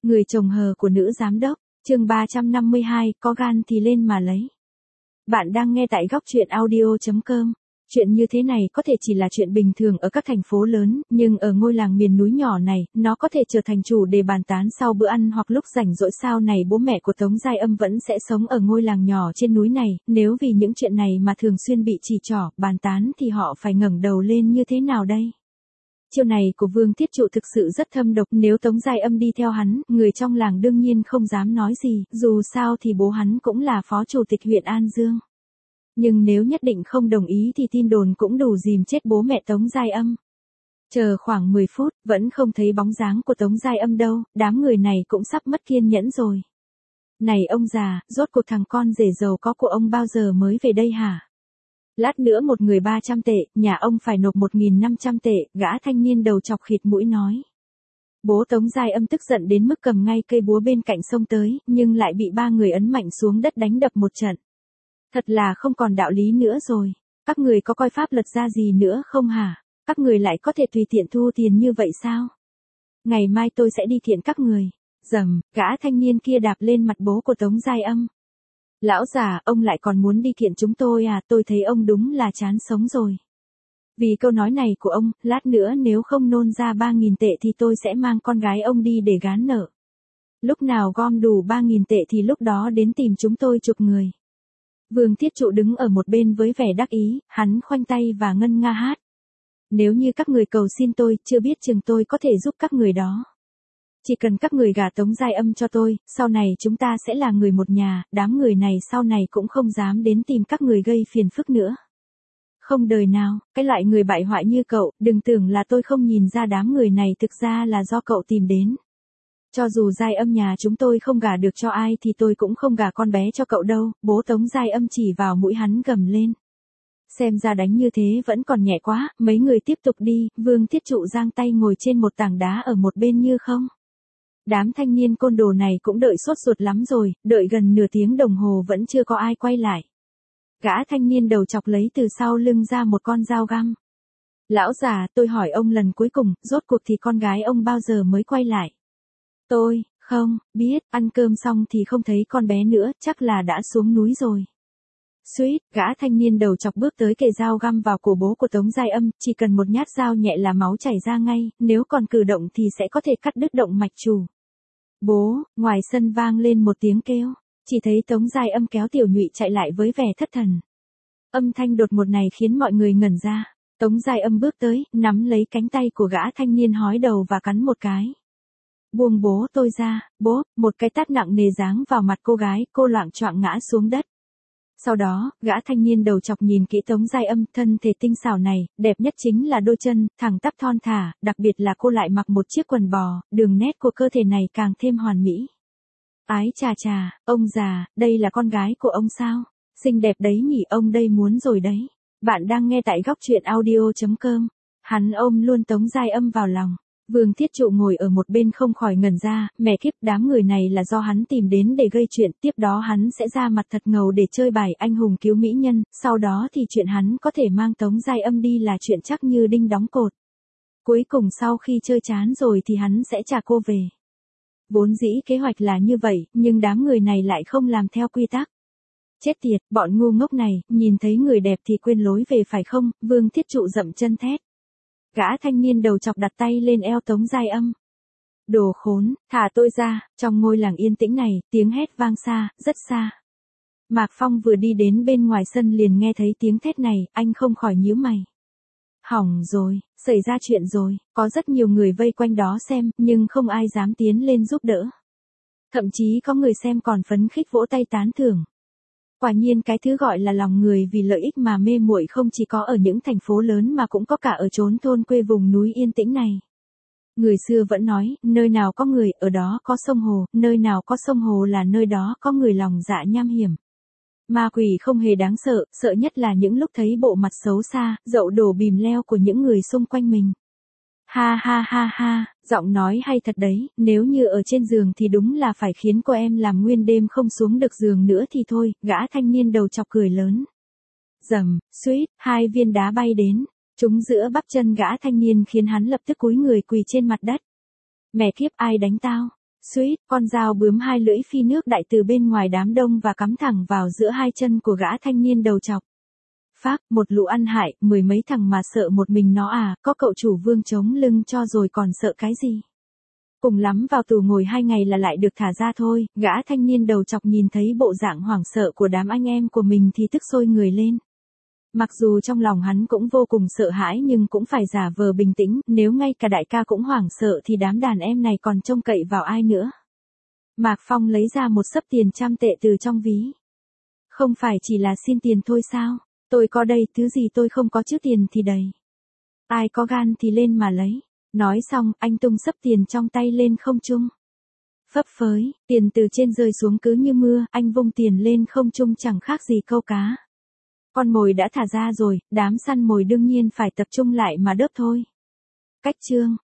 Người chồng hờ của nữ giám đốc, chương 352, có gan thì lên mà lấy. Bạn đang nghe tại góc truyện audio.com. Chuyện như thế này có thể chỉ là chuyện bình thường ở các thành phố lớn, nhưng ở ngôi làng miền núi nhỏ này, nó có thể trở thành chủ đề bàn tán sau bữa ăn hoặc lúc rảnh rỗi. Sau này bố mẹ của Tống Giai Âm vẫn sẽ sống ở ngôi làng nhỏ trên núi này, nếu vì những chuyện này mà thường xuyên bị chỉ trỏ, bàn tán thì họ phải ngẩng đầu lên như thế nào đây? Chiêu này của Vương Thiết Trụ thực sự rất thâm độc, nếu Tống Giai Âm đi theo hắn, người trong làng đương nhiên không dám nói gì, dù sao thì bố hắn cũng là phó chủ tịch huyện An Dương. Nhưng nếu nhất định không đồng ý thì tin đồn cũng đủ dìm chết bố mẹ Tống Giai Âm. Chờ khoảng 10 phút, vẫn không thấy bóng dáng của Tống Giai Âm đâu, đám người này cũng sắp mất kiên nhẫn rồi. Này ông già, rốt cuộc thằng con rể giàu có của ông bao giờ mới về đây hả? Lát nữa một người 300 tệ, nhà ông phải nộp 1.500 tệ, gã thanh niên đầu chọc khịt mũi nói. Bố Tống Giai Âm tức giận đến mức cầm ngay cây búa bên cạnh sông tới, nhưng lại bị ba người ấn mạnh xuống đất đánh đập một trận. Thật là không còn đạo lý nữa rồi. Các người có coi pháp luật ra gì nữa không hả? Các người lại có thể tùy tiện thu tiền như vậy sao? Ngày mai tôi sẽ đi kiện các người. Dầm, gã thanh niên kia đạp lên mặt bố của Tống Giai Âm. Lão già, ông lại còn muốn đi kiện chúng tôi à? Tôi thấy ông đúng là chán sống rồi. Vì câu nói này của ông, lát nữa nếu không nôn ra 3.000 tệ thì tôi sẽ mang con gái ông đi để gán nợ. Lúc nào gom đủ 3.000 tệ thì lúc đó đến tìm chúng tôi chụp người. Vương Thiết Trụ đứng ở một bên với vẻ đắc ý, hắn khoanh tay và ngân nga hát. Nếu như các người cầu xin tôi, chưa biết chừng tôi có thể giúp các người đó. Chỉ cần các người gả Tống Giai Âm cho tôi, sau này chúng ta sẽ là người một nhà, đám người này sau này cũng không dám đến tìm các người gây phiền phức nữa. Không đời nào, cái loại người bại hoại như cậu, đừng tưởng là tôi không nhìn ra đám người này thực ra là do cậu tìm đến. Cho dù Giai Âm nhà chúng tôi không gả được cho ai thì tôi cũng không gả con bé cho cậu đâu, bố Tống Giai Âm chỉ vào mũi hắn gầm lên. Xem ra đánh như thế vẫn còn nhẹ quá, mấy người tiếp tục đi, Vương Thiết Trụ giang tay ngồi trên một tảng đá ở một bên như không. Đám thanh niên côn đồ này cũng đợi sốt ruột lắm rồi, đợi gần nửa tiếng đồng hồ vẫn chưa có ai quay lại. Gã thanh niên đầu chọc lấy từ sau lưng ra một con dao găm. Lão già, tôi hỏi ông lần cuối cùng, rốt cuộc thì con gái ông bao giờ mới quay lại? Tôi, không, biết, ăn cơm xong thì không thấy con bé nữa, chắc là đã xuống núi rồi. Suýt, gã thanh niên đầu chọc bước tới kề dao găm vào cổ bố của Tống Giai Âm, chỉ cần một nhát dao nhẹ là máu chảy ra ngay, nếu còn cử động thì sẽ có thể cắt đứt động mạch chủ. Bố, ngoài sân vang lên một tiếng kêu, chỉ thấy Tống Giai Âm kéo Tiểu Nhụy chạy lại với vẻ thất thần. Âm thanh đột ngột này khiến mọi người ngẩn ra, Tống Giai Âm bước tới, nắm lấy cánh tay của gã thanh niên hói đầu và cắn một cái. Buông bố tôi ra, bố, một cái tát nặng nề giáng vào mặt cô gái, cô loạng choạng ngã xuống đất. Sau đó, gã thanh niên đầu chọc nhìn kỹ Tống Giai Âm, thân thể tinh xảo này, đẹp nhất chính là đôi chân, thẳng tắp thon thả, đặc biệt là cô lại mặc một chiếc quần bò, đường nét của cơ thể này càng thêm hoàn mỹ. Ái chà chà, ông già, đây là con gái của ông sao? Xinh đẹp đấy nhỉ, ông đây muốn rồi đấy. Bạn đang nghe tại góc truyện audio.com. Hắn ôm luôn Tống Giai Âm vào lòng. Vương Thiết Trụ ngồi ở một bên không khỏi ngẩn ra, mẹ kiếp, đám người này là do hắn tìm đến để gây chuyện, tiếp đó hắn sẽ ra mặt thật ngầu để chơi bài anh hùng cứu mỹ nhân, sau đó thì chuyện hắn có thể mang Tống Giai Âm đi là chuyện chắc như đinh đóng cột. Cuối cùng sau khi chơi chán rồi thì hắn sẽ trả cô về. Vốn dĩ kế hoạch là như vậy, nhưng đám người này lại không làm theo quy tắc. Chết tiệt, bọn ngu ngốc này, nhìn thấy người đẹp thì quên lối về phải không? Vương Thiết Trụ dậm chân thét. Gã thanh niên đầu chọc đặt tay lên eo Tống Giai Âm. Đồ khốn, thả tôi ra. Trong ngôi làng yên tĩnh này, tiếng hét vang xa, rất xa. Mạc Phong vừa đi đến bên ngoài sân liền nghe thấy tiếng thét này, anh không khỏi nhíu mày. Hỏng rồi, xảy ra chuyện rồi, có rất nhiều người vây quanh đó xem, nhưng không ai dám tiến lên giúp đỡ. Thậm chí có người xem còn phấn khích vỗ tay tán thưởng. Quả nhiên cái thứ gọi là lòng người vì lợi ích mà mê muội không chỉ có ở những thành phố lớn mà cũng có cả ở chốn thôn quê vùng núi yên tĩnh này. Người xưa vẫn nói, nơi nào có người, ở đó có sông hồ, nơi nào có sông hồ là nơi đó có người lòng dạ nham hiểm. Ma quỷ không hề đáng sợ, sợ nhất là những lúc thấy bộ mặt xấu xa, dậu đổ bìm leo của những người xung quanh mình. Ha ha ha ha, giọng nói hay thật đấy, nếu như ở trên giường thì đúng là phải khiến cô em làm nguyên đêm không xuống được giường nữa thì thôi, gã thanh niên đầu chọc cười lớn. Rầm, suýt, hai viên đá bay đến, trúng giữa bắp chân gã thanh niên khiến hắn lập tức cúi người quỳ trên mặt đất. Mẹ kiếp, ai đánh tao? Suýt, con dao bướm hai lưỡi phi nước đại từ bên ngoài đám đông và cắm thẳng vào giữa hai chân của gã thanh niên đầu trọc. Phác, một lũ ăn hại, mười mấy thằng mà sợ một mình nó à, có cậu chủ Vương chống lưng cho rồi còn sợ cái gì. Cùng lắm vào tù ngồi 2 ngày là lại được thả ra thôi, gã thanh niên đầu chọc nhìn thấy bộ dạng hoảng sợ của đám anh em của mình thì tức sôi người lên. Mặc dù trong lòng hắn cũng vô cùng sợ hãi nhưng cũng phải giả vờ bình tĩnh, nếu ngay cả đại ca cũng hoảng sợ thì đám đàn em này còn trông cậy vào ai nữa. Mạc Phong lấy ra một xấp tiền 100 tệ từ trong ví. Không phải chỉ là xin tiền thôi sao? Tôi có đây, thứ gì tôi không có chứ tiền thì đầy. Ai có gan thì lên mà lấy. Nói xong, anh tung xấp tiền trong tay lên không trung. Phấp phới, tiền từ trên rơi xuống cứ như mưa, anh vung tiền lên không trung chẳng khác gì câu cá. Con mồi đã thả ra rồi, đám săn mồi đương nhiên phải tập trung lại mà đớp thôi. Cách chương